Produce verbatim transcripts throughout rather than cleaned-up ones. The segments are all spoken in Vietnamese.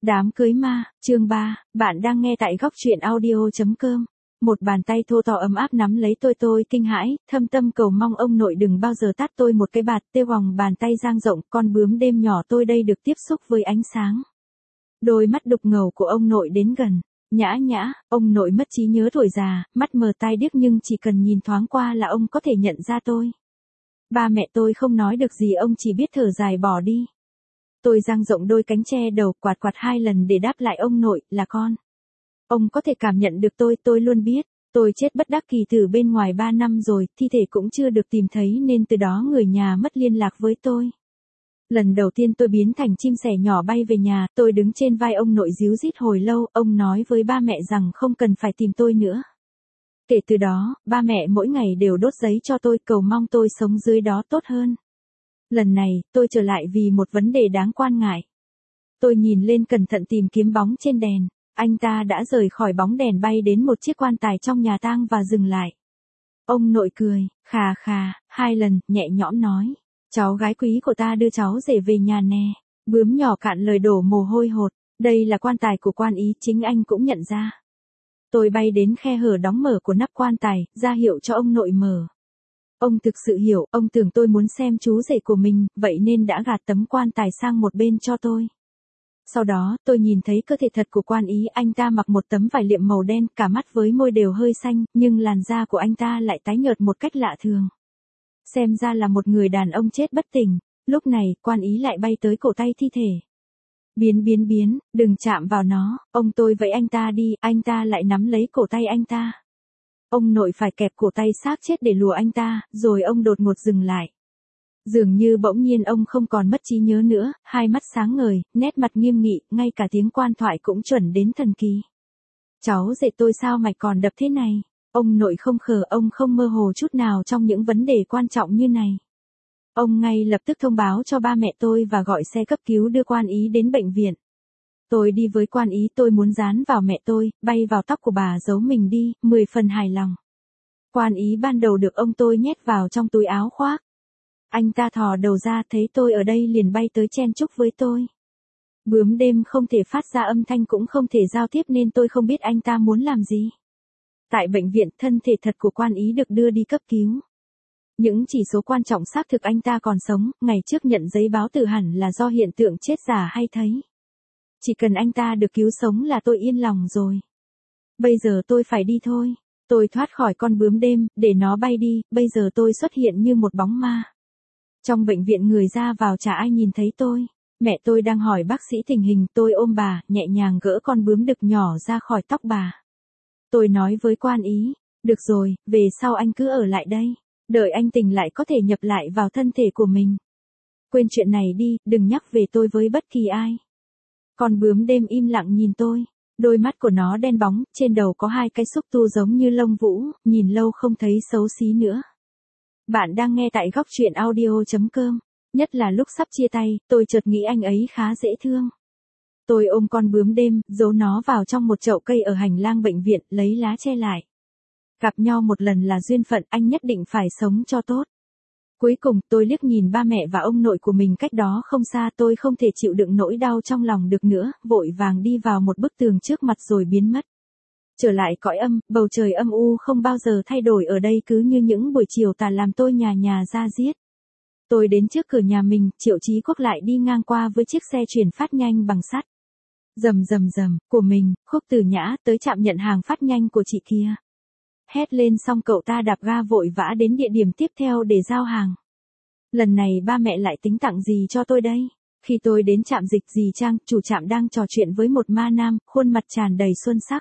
Đám cưới ma, chương ba, bạn đang nghe tại góc truyện audio chấm com. Một bàn tay thô to ấm áp nắm lấy tôi tôi kinh hãi, thâm tâm cầu mong ông nội đừng bao giờ tát tôi một cái bạt, tê vòng bàn tay dang rộng, con bướm đêm nhỏ tôi đây được tiếp xúc với ánh sáng. Đôi mắt đục ngầu của ông nội đến gần, nhã nhã, ông nội mất trí nhớ tuổi già, mắt mờ tai điếc nhưng chỉ cần nhìn thoáng qua là ông có thể nhận ra tôi. Ba mẹ tôi không nói được gì, ông chỉ biết thở dài bỏ đi. Tôi dang rộng đôi cánh che đầu, quạt quạt hai lần để đáp lại ông nội, là con. Ông có thể cảm nhận được tôi, tôi luôn biết. Tôi chết bất đắc kỳ từ bên ngoài ba năm rồi, thi thể cũng chưa được tìm thấy nên từ đó người nhà mất liên lạc với tôi. Lần đầu tiên tôi biến thành chim sẻ nhỏ bay về nhà, tôi đứng trên vai ông nội ríu rít hồi lâu, ông nói với ba mẹ rằng không cần phải tìm tôi nữa. Kể từ đó, ba mẹ mỗi ngày đều đốt giấy cho tôi, cầu mong tôi sống dưới đó tốt hơn. Lần này, tôi trở lại vì một vấn đề đáng quan ngại. Tôi nhìn lên cẩn thận tìm kiếm bóng trên đèn, anh ta đã rời khỏi bóng đèn bay đến một chiếc quan tài trong nhà tang và dừng lại. Ông nội cười, khà khà, hai lần, nhẹ nhõm nói, cháu gái quý của ta đưa cháu rể về nhà nè. Bướm nhỏ cạn lời đổ mồ hôi hột, đây là quan tài của quan ý, chính anh cũng nhận ra. Tôi bay đến khe hở đóng mở của nắp quan tài, ra hiệu cho ông nội mở. Ông thực sự hiểu, ông tưởng tôi muốn xem chú rể của mình, vậy nên đã gạt tấm quan tài sang một bên cho tôi. Sau đó, tôi nhìn thấy cơ thể thật của quan ý, anh ta mặc một tấm vải liệm màu đen, cả mắt với môi đều hơi xanh, nhưng làn da của anh ta lại tái nhợt một cách lạ thường. Xem ra là một người đàn ông chết bất tỉnh. Lúc này, quan ý lại bay tới cổ tay thi thể. Biến biến biến, đừng chạm vào nó, ông tôi vẫy anh ta đi, anh ta lại nắm lấy cổ tay anh ta. Ông nội phải kẹp cổ tay xác chết để lùa anh ta, rồi ông đột ngột dừng lại. Dường như bỗng nhiên ông không còn mất trí nhớ nữa, hai mắt sáng ngời, nét mặt nghiêm nghị, ngay cả tiếng quan thoại cũng chuẩn đến thần kỳ. Cháu rể tôi sao mạch còn đập thế này? Ông nội không khờ, ông không mơ hồ chút nào trong những vấn đề quan trọng như này. Ông ngay lập tức thông báo cho ba mẹ tôi và gọi xe cấp cứu đưa quan ý đến bệnh viện. Tôi đi với quan ý, tôi muốn dán vào mẹ tôi, bay vào tóc của bà giấu mình đi, mười phần hài lòng. Quan ý ban đầu được ông tôi nhét vào trong túi áo khoác. Anh ta thò đầu ra thấy tôi ở đây liền bay tới chen chúc với tôi. Bướm đêm không thể phát ra âm thanh cũng không thể giao tiếp nên tôi không biết anh ta muốn làm gì. Tại bệnh viện, thân thể thật của quan ý được đưa đi cấp cứu. Những chỉ số quan trọng xác thực anh ta còn sống, ngày trước nhận giấy báo tử hẳn là do hiện tượng chết giả hay thấy. Chỉ cần anh ta được cứu sống là tôi yên lòng rồi. Bây giờ tôi phải đi thôi. Tôi thoát khỏi con bướm đêm, để nó bay đi, bây giờ tôi xuất hiện như một bóng ma. Trong bệnh viện người ra vào chả ai nhìn thấy tôi. Mẹ tôi đang hỏi bác sĩ tình hình, tôi ôm bà, nhẹ nhàng gỡ con bướm đực nhỏ ra khỏi tóc bà. Tôi nói với quan ý, được rồi, về sau anh cứ ở lại đây. Đợi anh tỉnh lại có thể nhập lại vào thân thể của mình. Quên chuyện này đi, đừng nhắc về tôi với bất kỳ ai. Con bướm đêm im lặng nhìn tôi. Đôi mắt của nó đen bóng, trên đầu có hai cái xúc tu giống như lông vũ, nhìn lâu không thấy xấu xí nữa. Bạn đang nghe tại góc truyện audio chấm com. Nhất là lúc sắp chia tay, tôi chợt nghĩ anh ấy khá dễ thương. Tôi ôm con bướm đêm, giấu nó vào trong một chậu cây ở hành lang bệnh viện, lấy lá che lại. Gặp nhau một lần là duyên phận, anh nhất định phải sống cho tốt. Cuối cùng, tôi liếc nhìn ba mẹ và ông nội của mình cách đó không xa, tôi không thể chịu đựng nỗi đau trong lòng được nữa, vội vàng đi vào một bức tường trước mặt rồi biến mất. Trở lại cõi âm, bầu trời âm u không bao giờ thay đổi ở đây cứ như những buổi chiều tà làm tôi nhà nhà ra giết. Tôi đến trước cửa nhà mình, Triệu Chí Quốc lại đi ngang qua với chiếc xe chuyển phát nhanh bằng sắt. Rầm rầm rầm, của mình, Khúc Từ Nhã tới trạm nhận hàng phát nhanh của chị kia. Hét lên xong cậu ta đạp ga vội vã đến địa điểm tiếp theo để giao hàng. Lần này ba mẹ lại tính tặng gì cho tôi đây? Khi tôi đến trạm dịch, dì Trang, chủ trạm đang trò chuyện với một ma nam, khuôn mặt tràn đầy xuân sắc.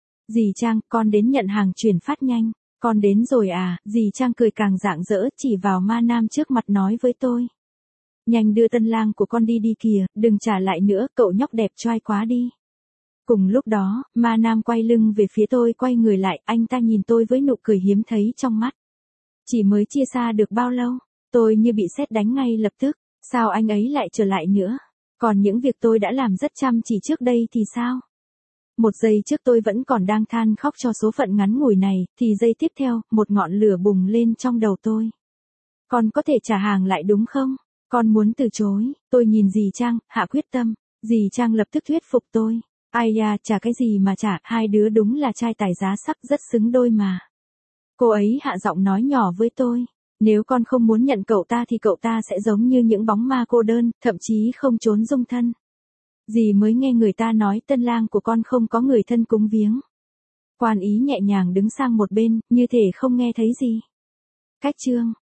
Dì Trang, con đến nhận hàng chuyển phát nhanh. Con đến rồi à? Dì Trang cười càng rạng rỡ, chỉ vào ma nam trước mặt nói với tôi. Nhanh đưa tân lang của con đi đi kìa, đừng trả lại nữa, cậu nhóc đẹp trai quá đi. Cùng lúc đó, ma nam quay lưng về phía tôi, quay người lại, anh ta nhìn tôi với nụ cười hiếm thấy trong mắt. Chỉ mới chia xa được bao lâu, tôi như bị sét đánh ngay lập tức, sao anh ấy lại trở lại nữa? Còn những việc tôi đã làm rất chăm chỉ trước đây thì sao? Một giây trước tôi vẫn còn đang than khóc cho số phận ngắn ngủi này, thì giây tiếp theo, một ngọn lửa bùng lên trong đầu tôi. Con có thể trả hàng lại đúng không? Con muốn từ chối, tôi nhìn dì Trang, hạ quyết tâm. Dì Trang lập tức thuyết phục tôi. Ai da, chả cái gì mà chả, hai đứa đúng là trai tài giá sắc rất xứng đôi mà. Cô ấy hạ giọng nói nhỏ với tôi. Nếu con không muốn nhận cậu ta thì cậu ta sẽ giống như những bóng ma cô đơn, thậm chí không trốn dung thân. Dì mới nghe người ta nói tân lang của con không có người thân cúng viếng. Quan ý nhẹ nhàng đứng sang một bên, như thể không nghe thấy gì. Cách chương